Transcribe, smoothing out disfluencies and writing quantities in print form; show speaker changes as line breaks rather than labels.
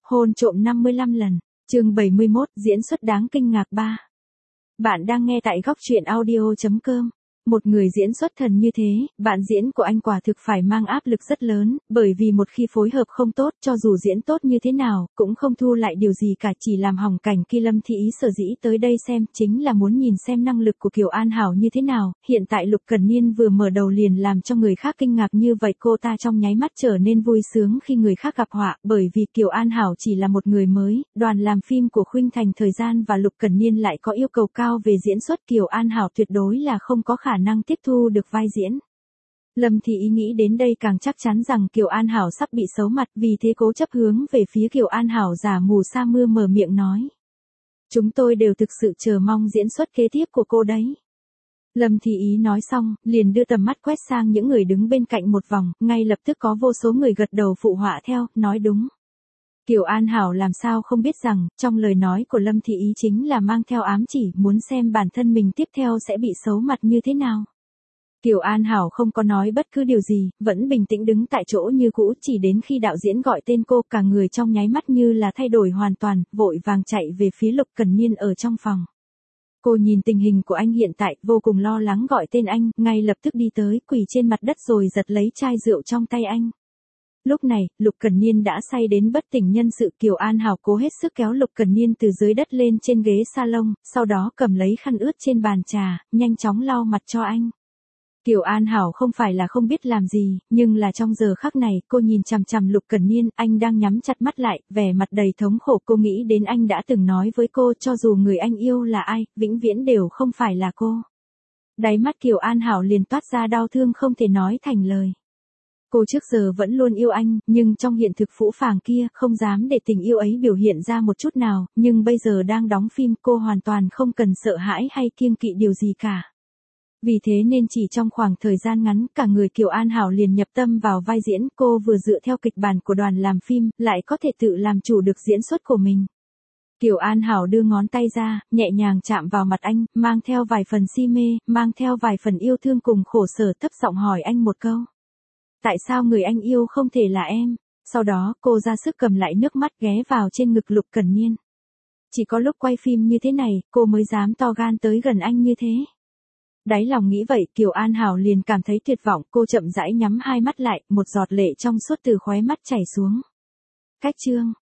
Hôn trộm 55 lần. Chương 71, diễn xuất đáng kinh ngạc 3. Bạn đang nghe tại góc truyện audio.com. Một người diễn xuất thần như thế, bạn diễn của anh quả thực phải mang áp lực rất lớn, bởi vì một khi phối hợp không tốt, cho dù diễn tốt như thế nào, cũng không thu lại điều gì cả, chỉ làm hỏng cảnh. Khi Lâm Thị Ý sở dĩ tới đây xem, chính là muốn nhìn xem năng lực của Kiều An Hảo như thế nào. Hiện tại Lục Cẩn Niên vừa mở đầu liền làm cho người khác kinh ngạc như vậy, cô ta trong nháy mắt trở nên vui sướng khi người khác gặp họa, bởi vì Kiều An Hảo chỉ là một người mới, đoàn làm phim của Khuynh Thành thời gian và Lục Cẩn Niên lại có yêu cầu cao về diễn xuất, Kiều An Hảo tuyệt đối là không có khả năng tiếp thu được vai diễn. Lâm Thị Ý nghĩ đến đây càng chắc chắn rằng Kiều An Hảo sắp bị xấu mặt, vì thế cố chấp hướng về phía Kiều An Hảo giả mù sa mưa mở miệng nói. Chúng tôi đều thực sự chờ mong diễn xuất kế tiếp của cô đấy. Lâm Thị Ý nói xong, liền đưa tầm mắt quét sang những người đứng bên cạnh một vòng, ngay lập tức có vô số người gật đầu phụ họa theo, nói đúng. Kiều An Hảo làm sao không biết rằng, trong lời nói của Lâm Thị Ý chính là mang theo ám chỉ, muốn xem bản thân mình tiếp theo sẽ bị xấu mặt như thế nào. Kiều An Hảo không có nói bất cứ điều gì, vẫn bình tĩnh đứng tại chỗ như cũ, chỉ đến khi đạo diễn gọi tên cô, cả người trong nháy mắt như là thay đổi hoàn toàn, vội vàng chạy về phía Lục Cẩn Niên ở trong phòng. Cô nhìn tình hình của anh hiện tại, vô cùng lo lắng gọi tên anh, ngay lập tức đi tới, quỳ trên mặt đất rồi giật lấy chai rượu trong tay anh. Lúc này, Lục Cẩn Niên đã say đến bất tỉnh nhân sự. Kiều An Hảo cố hết sức kéo Lục Cẩn Niên từ dưới đất lên trên ghế salon, sau đó cầm lấy khăn ướt trên bàn trà, nhanh chóng lau mặt cho anh. Kiều An Hảo không phải là không biết làm gì, nhưng là trong giờ khắc này, cô nhìn chằm chằm Lục Cẩn Niên, anh đang nhắm chặt mắt lại, vẻ mặt đầy thống khổ. Cô nghĩ đến anh đã từng nói với cô, cho dù người anh yêu là ai, vĩnh viễn đều không phải là cô. Đáy mắt Kiều An Hảo liền toát ra đau thương không thể nói thành lời. Cô trước giờ vẫn luôn yêu anh, nhưng trong hiện thực phũ phàng kia, không dám để tình yêu ấy biểu hiện ra một chút nào, nhưng bây giờ đang đóng phim, cô hoàn toàn không cần sợ hãi hay kiêng kỵ điều gì cả. Vì thế nên chỉ trong khoảng thời gian ngắn, cả người Kiều An Hảo liền nhập tâm vào vai diễn, cô vừa dựa theo kịch bản của đoàn làm phim, lại có thể tự làm chủ được diễn xuất của mình. Kiều An Hảo đưa ngón tay ra, nhẹ nhàng chạm vào mặt anh, mang theo vài phần si mê, mang theo vài phần yêu thương cùng khổ sở, thấp giọng hỏi anh một câu. Tại sao người anh yêu không thể là em? Sau đó, cô ra sức cầm lại nước mắt ghé vào trên ngực Lục Cẩn Niên. Chỉ có lúc quay phim như thế này, cô mới dám to gan tới gần anh như thế. Đáy lòng nghĩ vậy, Kiều An Hảo liền cảm thấy tuyệt vọng, cô chậm rãi nhắm hai mắt lại, một giọt lệ trong suốt từ khóe mắt chảy xuống. Cách chương